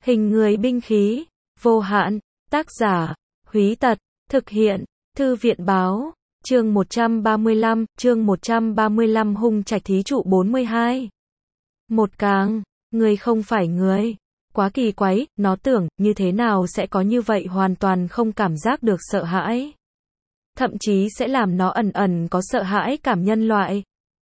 Hình người binh khí, vô hạn, tác giả, Húy Tật, thực hiện, Thư viện báo, chương 135, hung trạch thí trụ 42. Một càng, người không phải người. Quá kỳ quái, nó tưởng, như thế nào sẽ có như vậy hoàn toàn không cảm giác được sợ hãi. Thậm chí sẽ làm nó ẩn ẩn có sợ hãi cảm nhân loại.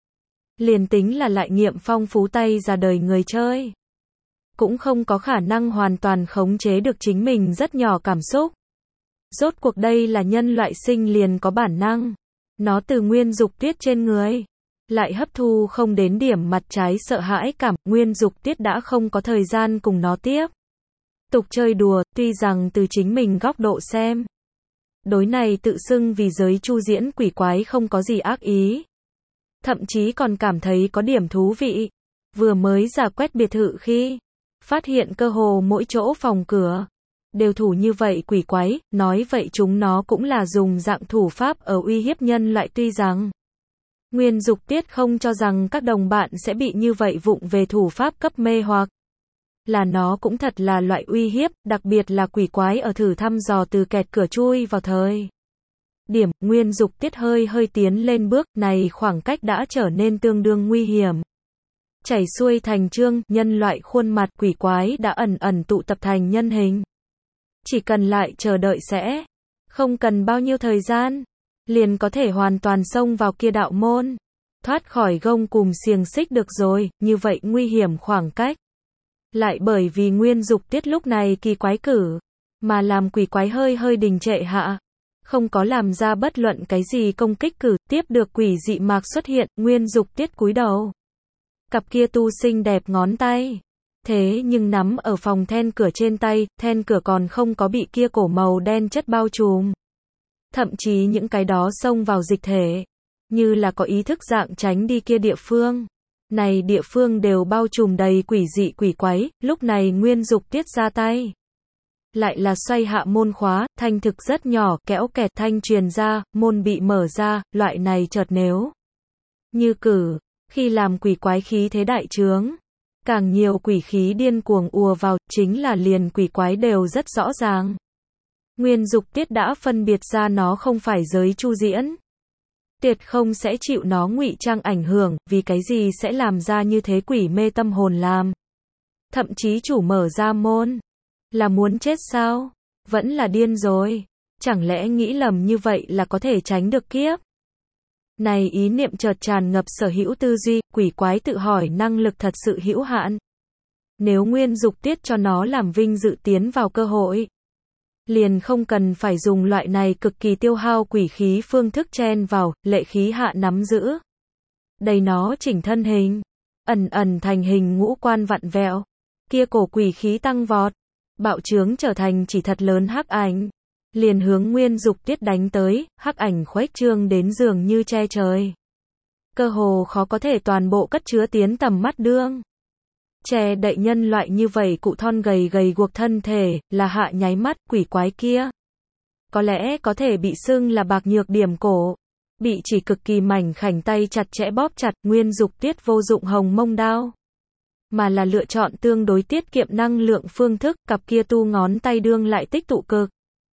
Liền tính là lại nghiệm phong phú tay ra đời người chơi. Cũng không có khả năng hoàn toàn khống chế được chính mình rất nhỏ cảm xúc. Rốt cuộc đây là nhân loại sinh liền có bản năng. Nó từ Nguyên Dục Tiết trên người. Lại hấp thu không đến điểm mặt trái sợ hãi cảm, Nguyên Dục Tiết đã không có thời gian cùng nó tiếp tục chơi đùa, tuy rằng từ chính mình góc độ xem. Đối này tự xưng vì giới chu diễn quỷ quái không có gì ác ý. Thậm chí còn cảm thấy có điểm thú vị. Vừa mới rà quét biệt thự khi phát hiện cơ hồ mỗi chỗ phòng cửa đều thủ như vậy quỷ quái, nói vậy chúng nó cũng là dùng dạng thủ pháp ở uy hiếp nhân loại, tuy rằng Nguyên Dục Tiết không cho rằng các đồng bạn sẽ bị như vậy vụng về thủ pháp cấp mê hoặc. Là nó cũng thật là loại uy hiếp, đặc biệt là quỷ quái ở thử thăm dò từ kẹt cửa chui vào thời điểm, Nguyên Dục Tiết hơi tiến lên bước, này khoảng cách đã trở nên tương đương nguy hiểm. Chảy xuôi thành chương, nhân loại khuôn mặt quỷ quái đã ẩn tụ tập thành nhân hình. Chỉ cần lại chờ đợi sẽ không cần bao nhiêu thời gian, liền có thể hoàn toàn xông vào kia đạo môn, thoát khỏi gông cùm xiềng xích được rồi, như vậy nguy hiểm khoảng cách. Lại bởi vì Nguyên Dục Tiết lúc này kỳ quái cử, mà làm quỷ quái hơi đình trệ hạ. Không có làm ra bất luận cái gì công kích cử, tiếp được quỷ dị mạc xuất hiện, Nguyên Dục Tiết cúi đầu. Cặp kia tu xinh đẹp ngón tay. Thế nhưng nắm ở phòng then cửa trên tay, then cửa còn không có bị kia cổ màu đen chất bao trùm. Thậm chí những cái đó xông vào dịch thể, như là có ý thức dạng tránh đi kia địa phương. Này địa phương đều bao trùm đầy quỷ dị quỷ quái, lúc này Nguyên Dục Tiết ra tay. Lại là xoay hạ môn khóa, thanh thực rất nhỏ, kéo kẹt thanh truyền ra, môn bị mở ra, loại này chợt nếu như cử, khi làm quỷ quái khí thế đại trướng. Càng nhiều quỷ khí điên cuồng ùa vào, chính là liền quỷ quái đều rất rõ ràng. Nguyên Dục Tiết đã phân biệt ra nó không phải giới chu diễn. Tuyệt không sẽ chịu nó ngụy trang ảnh hưởng, vì cái gì sẽ làm ra như thế quỷ mê tâm hồn làm. Thậm chí chủ mở ra môn. Là muốn chết sao? Vẫn là điên rồi. Chẳng lẽ nghĩ lầm như vậy là có thể tránh được kiếp? Này ý niệm chợt tràn ngập sở hữu tư duy, quỷ quái tự hỏi năng lực thật sự hữu hạn. Nếu Nguyên Dục Tiết cho nó làm vinh dự tiến vào cơ hội, liền không cần phải dùng loại này cực kỳ tiêu hao quỷ khí phương thức chen vào, lệ khí hạ nắm giữ. Đầy nó chỉnh thân hình, ẩn thành hình ngũ quan vặn vẹo, kia cổ quỷ khí tăng vọt, bạo trướng trở thành chỉ thật lớn hắc ảnh. Liền hướng Nguyên Dục Tiết đánh tới, hắc ảnh khuếch trương đến dường như che trời. Cơ hồ khó có thể toàn bộ cất chứa tiến tầm mắt đương. Che đậy nhân loại như vậy cụ thon gầy guộc thân thể, là hạ nháy mắt, quỷ quái kia. Có lẽ có thể bị xưng là bạc nhược điểm cổ. Bị chỉ cực kỳ mảnh khảnh tay chặt chẽ bóp chặt, Nguyên Dục Tiết vô dụng hồng mông đao. Mà là lựa chọn tương đối tiết kiệm năng lượng phương thức, cặp kia tu ngón tay đương lại tích tụ cực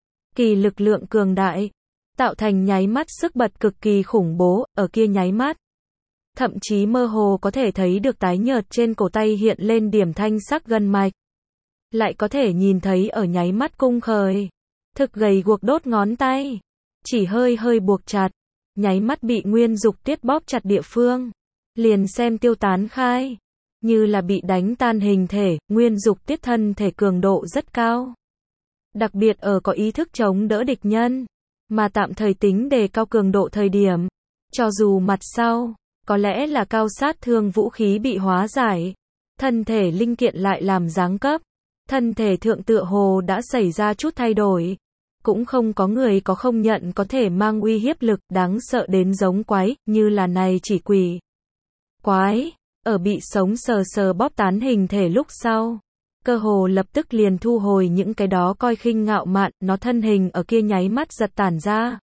kỳ lực lượng cường đại, tạo thành nháy mắt sức bật cực kỳ khủng bố, ở kia nháy mắt. Thậm chí mơ hồ có thể thấy được tái nhợt trên cổ tay hiện lên điểm thanh sắc gân mạch. Lại có thể nhìn thấy ở nháy mắt cung khởi, thực gầy guộc đốt ngón tay, chỉ hơi buộc chặt, nháy mắt bị Nguyên Dục Tiết bóp chặt địa phương, liền xem tiêu tán khai, như là bị đánh tan hình thể, Nguyên Dục Tiết thân thể cường độ rất cao. Đặc biệt ở có ý thức chống đỡ địch nhân, mà tạm thời tính đề cao cường độ thời điểm, cho dù mặt sau, có lẽ là cao sát thương vũ khí bị hóa giải, thân thể linh kiện lại làm giáng cấp, thân thể thượng tựa hồ đã xảy ra chút thay đổi, cũng không có người có không nhận có thể mang uy hiếp lực đáng sợ đến giống quái, như là này chỉ quỷ quái, ở bị sống sờ bóp tán hình thể lúc sau. Cơ hồ lập tức liền thu hồi những cái đó coi khinh ngạo mạn, nó thân hình ở kia nháy mắt giật tản ra.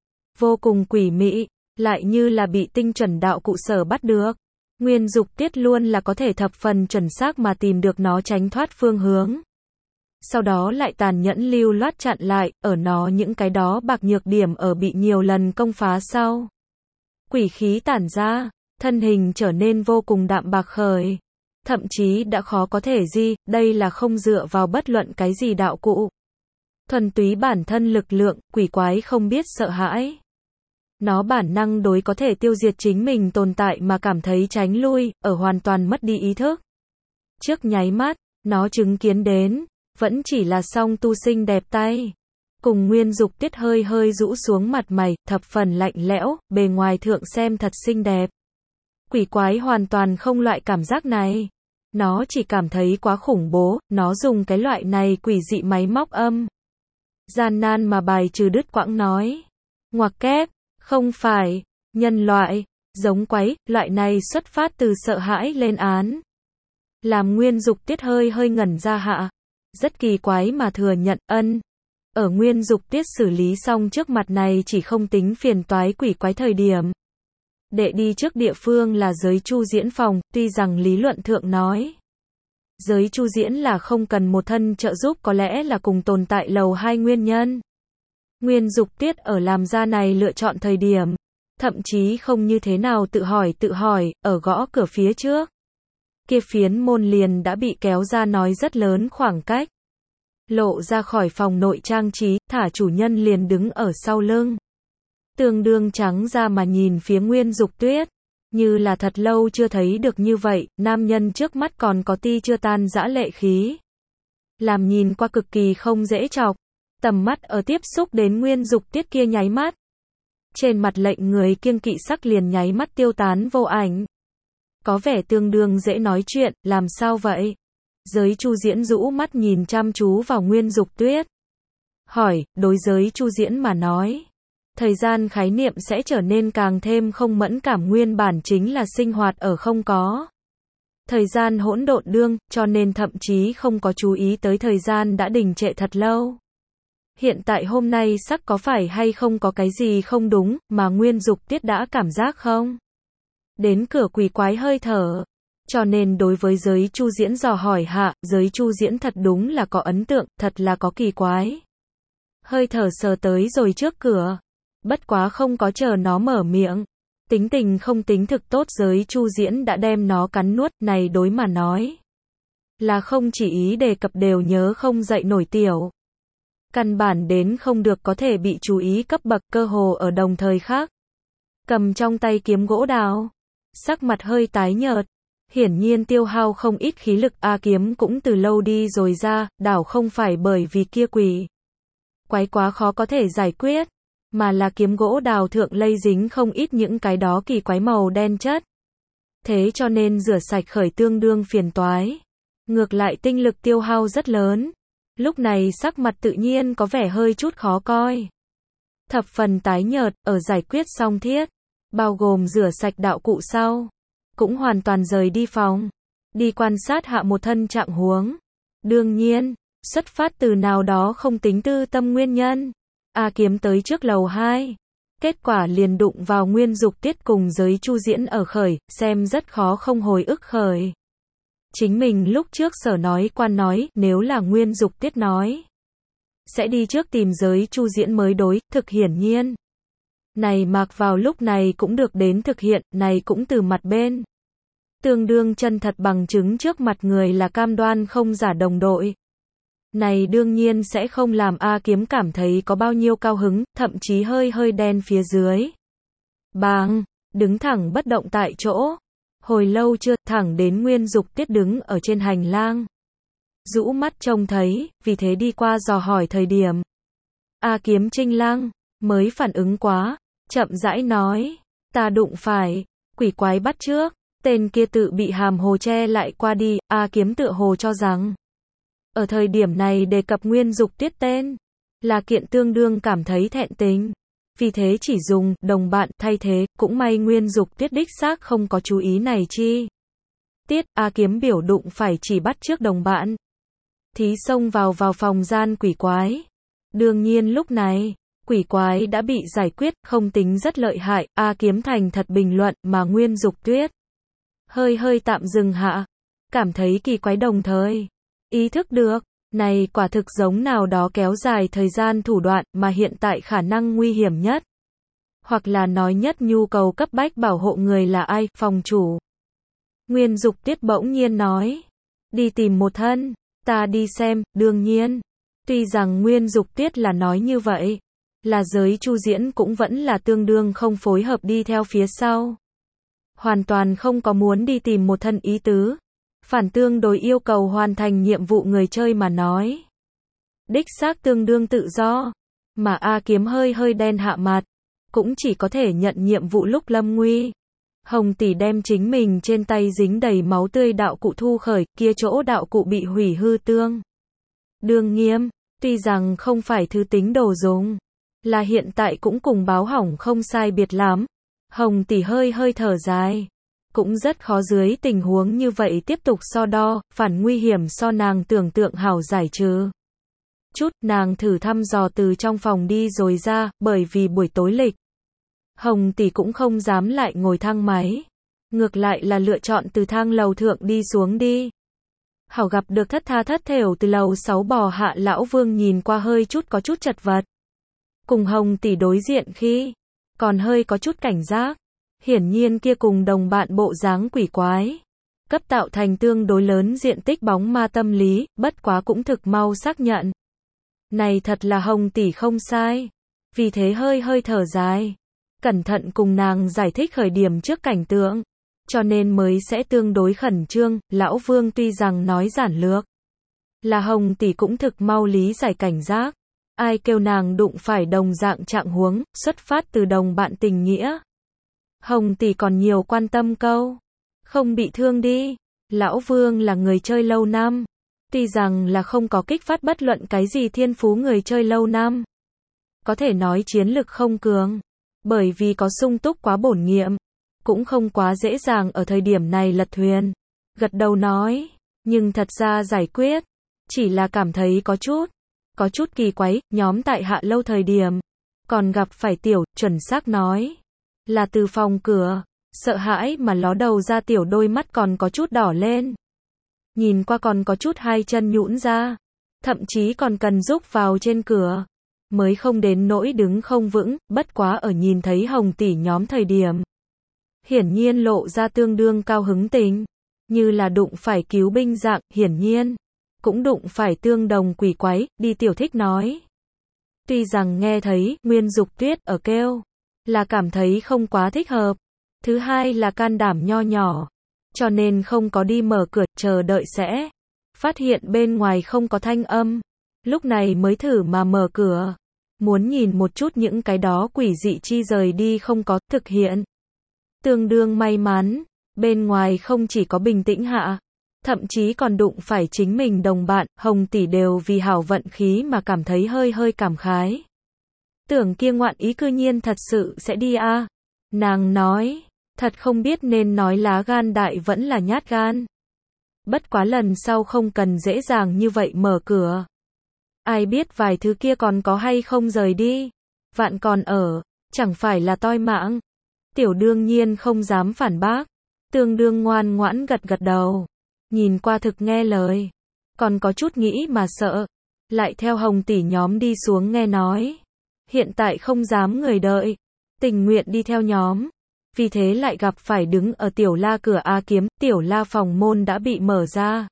Vô cùng quỷ mị, lại như là bị tinh chuẩn đạo cụ sở bắt được. Nguyên Dục Tiết luôn là có thể thập phần chuẩn xác mà tìm được nó tránh thoát phương hướng. sau đó lại tàn nhẫn lưu loát chặn lại, ở nó những cái đó bạc nhược điểm ở bị nhiều lần công phá sau. Quỷ khí tản ra, thân hình trở nên vô cùng đạm bạc khởi. Thậm chí đã khó có thể đây là không dựa vào bất luận cái gì đạo cụ. Thuần túy bản thân lực lượng, quỷ quái không biết sợ hãi. Nó bản năng đối có thể tiêu diệt chính mình tồn tại mà cảm thấy tránh lui, ở hoàn toàn mất đi ý thức. Trước nháy mắt, nó chứng kiến đến, vẫn chỉ là song tu xinh đẹp tay. Cùng Nguyên Dục Tiết hơi hơi rũ xuống mặt mày, thập phần lạnh lẽo, bề ngoài thượng xem thật xinh đẹp. Quỷ quái hoàn toàn không loại cảm giác này. Nó chỉ cảm thấy quá khủng bố, nó dùng cái loại này quỷ dị máy móc âm. Gian nan mà bài trừ đứt quãng nói. Ngoặc kép, không phải, nhân loại, giống quái, loại này xuất phát từ sợ hãi lên án. Làm Nguyên Dục Tiết hơi hơi ngẩn ra hạ. Rất kỳ quái mà thừa nhận, ở Nguyên Dục Tiết xử lý xong trước mặt này chỉ không tính phiền toái quỷ quái thời điểm. Đệ đi trước địa phương là giới chu diễn phòng, tuy rằng lý luận thượng nói. Giới chu diễn là không cần một thân trợ giúp có lẽ là cùng tồn tại lầu 2 nguyên nhân. Nguyên Dục Tiết ở làm ra này lựa chọn thời điểm. Thậm chí không như thế nào tự hỏi, ở gõ cửa phía trước. Kia phiến môn liền đã bị kéo ra nói rất lớn khoảng cách. Lộ ra khỏi phòng nội trang trí, thả chủ nhân liền đứng ở sau lưng. Tương đương trắng ra mà nhìn phía Nguyên Dục Tuyết. Như là thật lâu chưa thấy được như vậy, nam nhân trước mắt còn có ti chưa tan dã lệ khí. Làm nhìn qua cực kỳ không dễ chọc. Tầm mắt ở tiếp xúc đến Nguyên Dục Tiết kia nháy mắt. Trên mặt lệnh người kiêng kỵ sắc liền nháy mắt tiêu tán vô ảnh. Có vẻ tương đương dễ nói chuyện, làm sao vậy? Giới chu diễn rũ mắt nhìn chăm chú vào Nguyên Dục Tuyết. Hỏi, đối giới chu diễn mà nói. Thời gian khái niệm sẽ trở nên càng thêm không mẫn cảm, nguyên bản chính là sinh hoạt ở không có. Thời gian hỗn độn đương, cho nên thậm chí không có chú ý tới thời gian đã đình trệ thật lâu. Hiện tại hôm nay sắc có phải hay không có cái gì không đúng, mà Nguyên Dục Tiết đã cảm giác không? Đến cửa quỷ quái hơi thở. Cho nên đối với giới chu diễn dò hỏi hạ, giới chu diễn thật đúng là có ấn tượng, thật là có kỳ quái. Hơi thở sờ tới rồi trước cửa. Bất quá không có chờ nó mở miệng. Tính tình không tính thực tốt, giới chu diễn đã đem nó cắn nuốt, này đối mà nói. Là không chỉ ý đề cập đều nhớ không dậy nổi tiểu. Căn bản đến không được có thể bị chú ý cấp bậc, cơ hồ ở đồng thời khác. Cầm trong tay kiếm gỗ đào. Sắc mặt hơi tái nhợt. Hiển nhiên tiêu hao không ít khí lực, kiếm cũng từ lâu đi rồi ra, đảo không phải bởi vì kia quỷ quái quá khó có thể giải quyết, mà là kiếm gỗ đào thượng lây dính không ít những cái đó kỳ quái màu đen chất. Thế cho nên rửa sạch khởi tương đương phiền toái. Ngược lại tinh lực tiêu hao rất lớn. Lúc này sắc mặt tự nhiên có vẻ hơi chút khó coi. Thập phần tái nhợt, ở giải quyết xong thiết, bao gồm rửa sạch đạo cụ sau. Cũng hoàn toàn rời đi phòng. Đi quan sát hạ một thân trạng huống. Đương nhiên, xuất phát từ nào đó không tính tư tâm nguyên nhân. Kiếm tới trước lầu 2. Kết quả liền đụng vào Nguyên Dục Tiết cùng giới chu diễn ở khởi, xem rất khó không hồi ức khởi. Chính mình lúc trước sở nói quan nói, nếu là Nguyên Dục Tiết nói. Sẽ đi trước tìm giới chu diễn mới đối, thực hiển nhiên. Này mặc vào lúc này cũng được đến thực hiện, này cũng từ mặt bên. Tương đương chân thật bằng chứng trước mặt người là cam đoan không giả đồng đội. Này đương nhiên sẽ không làm kiếm cảm thấy có bao nhiêu cao hứng, thậm chí hơi hơi đen phía dưới. Bang, đứng thẳng bất động tại chỗ. Hồi lâu chưa, thẳng đến Nguyên Dục Tiết đứng ở trên hành lang. Rũ mắt trông thấy, vì thế đi qua dò hỏi thời điểm. Kiếm Trinh Lăng, mới phản ứng quá, chậm rãi nói, ta đụng phải, quỷ quái bắt trước, tên kia tự bị hàm hồ che lại qua đi, Kiếm tựa hồ cho rằng. Ở thời điểm này đề cập Nguyên Dục Tiết tên, là kiện tương đương cảm thấy thẹn tình. Vì thế chỉ dùng đồng bạn thay thế, cũng may Nguyên Dục Tiết đích xác không có chú ý này chi. Tiết, Kiếm biểu đụng phải chỉ bắt trước đồng bạn. Thí xông vào phòng gian quỷ quái. Đương nhiên lúc này, quỷ quái đã bị giải quyết, không tính rất lợi hại, Kiếm thành thật bình luận, mà Nguyên Dục Tuyết hơi hơi tạm dừng hạ. Cảm thấy kỳ quái đồng thời. Ý thức được, Này quả thực giống nào đó kéo dài thời gian thủ đoạn mà hiện tại khả năng nguy hiểm nhất. Hoặc là nói nhất nhu cầu cấp bách bảo hộ người là ai, phòng chủ. Nguyên Dục Tiết bỗng nhiên nói. Đi tìm một thân, ta đi xem, đương nhiên. Tuy rằng Nguyên Dục Tiết là nói như vậy, là giới Chu Diễn cũng vẫn là tương đương không phối hợp đi theo phía sau. Hoàn toàn không có muốn đi tìm một thân ý tứ. Phản tương đối yêu cầu hoàn thành nhiệm vụ người chơi mà nói. Đích xác tương đương tự do. Mà A Kiếm hơi đen hạ mặt. Cũng chỉ có thể nhận nhiệm vụ lúc lâm nguy. Hồng tỷ đem chính mình trên tay dính đầy máu tươi đạo cụ thu khởi, kia chỗ đạo cụ bị hủy hư tương. Đương nghiêm, tuy rằng không phải thứ tính đồ dùng, là hiện tại cũng cùng báo hỏng không sai biệt lắm. Hồng tỷ hơi thở dài. Cũng rất khó dưới tình huống như vậy tiếp tục so đo, phản nguy hiểm so nàng tưởng tượng hảo giải trừ. Chút, nàng thử thăm dò từ trong phòng đi rồi ra, bởi vì buổi tối lịch. Hồng tỷ cũng không dám lại ngồi thang máy. Ngược lại là lựa chọn từ thang lầu thượng đi xuống đi. Hảo gặp được thất tha thất thểu từ lầu 6 bò hạ lão Vương nhìn qua hơi chút có chút chật vật. Cùng Hồng tỷ đối diện khi, còn hơi có chút cảnh giác. Hiển nhiên kia cùng đồng bạn bộ dáng quỷ quái. Cấp tạo thành tương đối lớn diện tích bóng ma tâm lý, bất quá cũng thực mau xác nhận. Này thật là Hồng tỷ không sai. Vì thế hơi thở dài. Cẩn thận cùng nàng giải thích khởi điểm trước cảnh tượng. Cho nên mới sẽ tương đối khẩn trương, lão Vương tuy rằng nói giản lược. Là Hồng tỷ cũng thực mau lý giải cảnh giác. Ai kêu nàng đụng phải đồng dạng trạng huống, xuất phát từ đồng bạn tình nghĩa. Hồng tỷ còn nhiều quan tâm câu. Không bị thương đi. Lão Vương là người chơi lâu năm. Tuy rằng là không có kích phát bất luận cái gì thiên phú người chơi lâu năm. Có thể nói chiến lực không cường. Bởi vì có sung túc quá bổn nghiệm. Cũng không quá dễ dàng ở thời điểm này lật thuyền. Gật đầu nói. Nhưng thật ra giải quyết. Chỉ là cảm thấy có chút kỳ quái, nhóm tại hạ lâu thời điểm. Còn gặp phải tiểu, chuẩn xác nói. Là từ phòng cửa. Sợ hãi mà ló đầu ra tiểu đôi mắt còn có chút đỏ lên. Nhìn qua còn có chút hai chân nhũn ra. Thậm chí còn cần giúp vào trên cửa. Mới không đến nỗi đứng không vững, bất quá ở nhìn thấy Hồng tỷ nhóm thời điểm. Hiển nhiên lộ ra tương đương cao hứng tình. Như là đụng phải cứu binh dạng, hiển nhiên. Cũng đụng phải tương đồng quỷ quái, đi tiểu thích nói. Tuy rằng nghe thấy, Nguyên Dục Tuyết ở kêu. Là cảm thấy không quá thích hợp. Thứ hai là can đảm nho nhỏ. Cho nên không có đi mở cửa, chờ đợi sẽ. Phát hiện bên ngoài không có thanh âm. Lúc này mới thử mà mở cửa. Muốn nhìn một chút những cái đó quỷ dị chi rời đi không có, thực hiện. Tương đương may mắn. Bên ngoài không chỉ có bình tĩnh hạ. Thậm chí còn đụng phải chính mình đồng bạn, Hồng tỷ đều vì hảo vận khí mà cảm thấy hơi cảm khái. Tưởng kia ngoạn ý cư nhiên thật sự sẽ đi a. Nàng nói, thật không biết nên nói lá gan đại vẫn là nhát gan. Bất quá lần sau không cần dễ dàng như vậy mở cửa. Ai biết vài thứ kia còn có hay không rời đi. Vạn còn ở, chẳng phải là toi mạng. Tiểu đương nhiên không dám phản bác. Tương đương ngoan ngoãn gật đầu. Nhìn qua thực nghe lời. Còn có chút nghĩ mà sợ. Lại theo Hồng tỷ nhóm đi xuống nghe nói. Hiện tại không dám người đợi. Tình nguyện đi theo nhóm. Vì thế lại gặp phải đứng ở tiểu la cửa A Kiếm. Tiểu la phòng môn đã bị mở ra.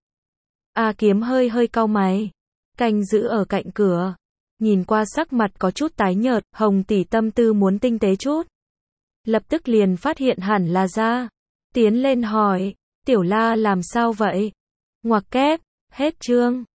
A Kiếm hơi cau mày. Canh giữ ở cạnh cửa. Nhìn qua sắc mặt có chút tái nhợt. Hồng tỷ tâm tư muốn tinh tế chút. Lập tức liền phát hiện hẳn là ra. Tiến lên hỏi. Tiểu la làm sao vậy? Ngoặc kép. Hết chương.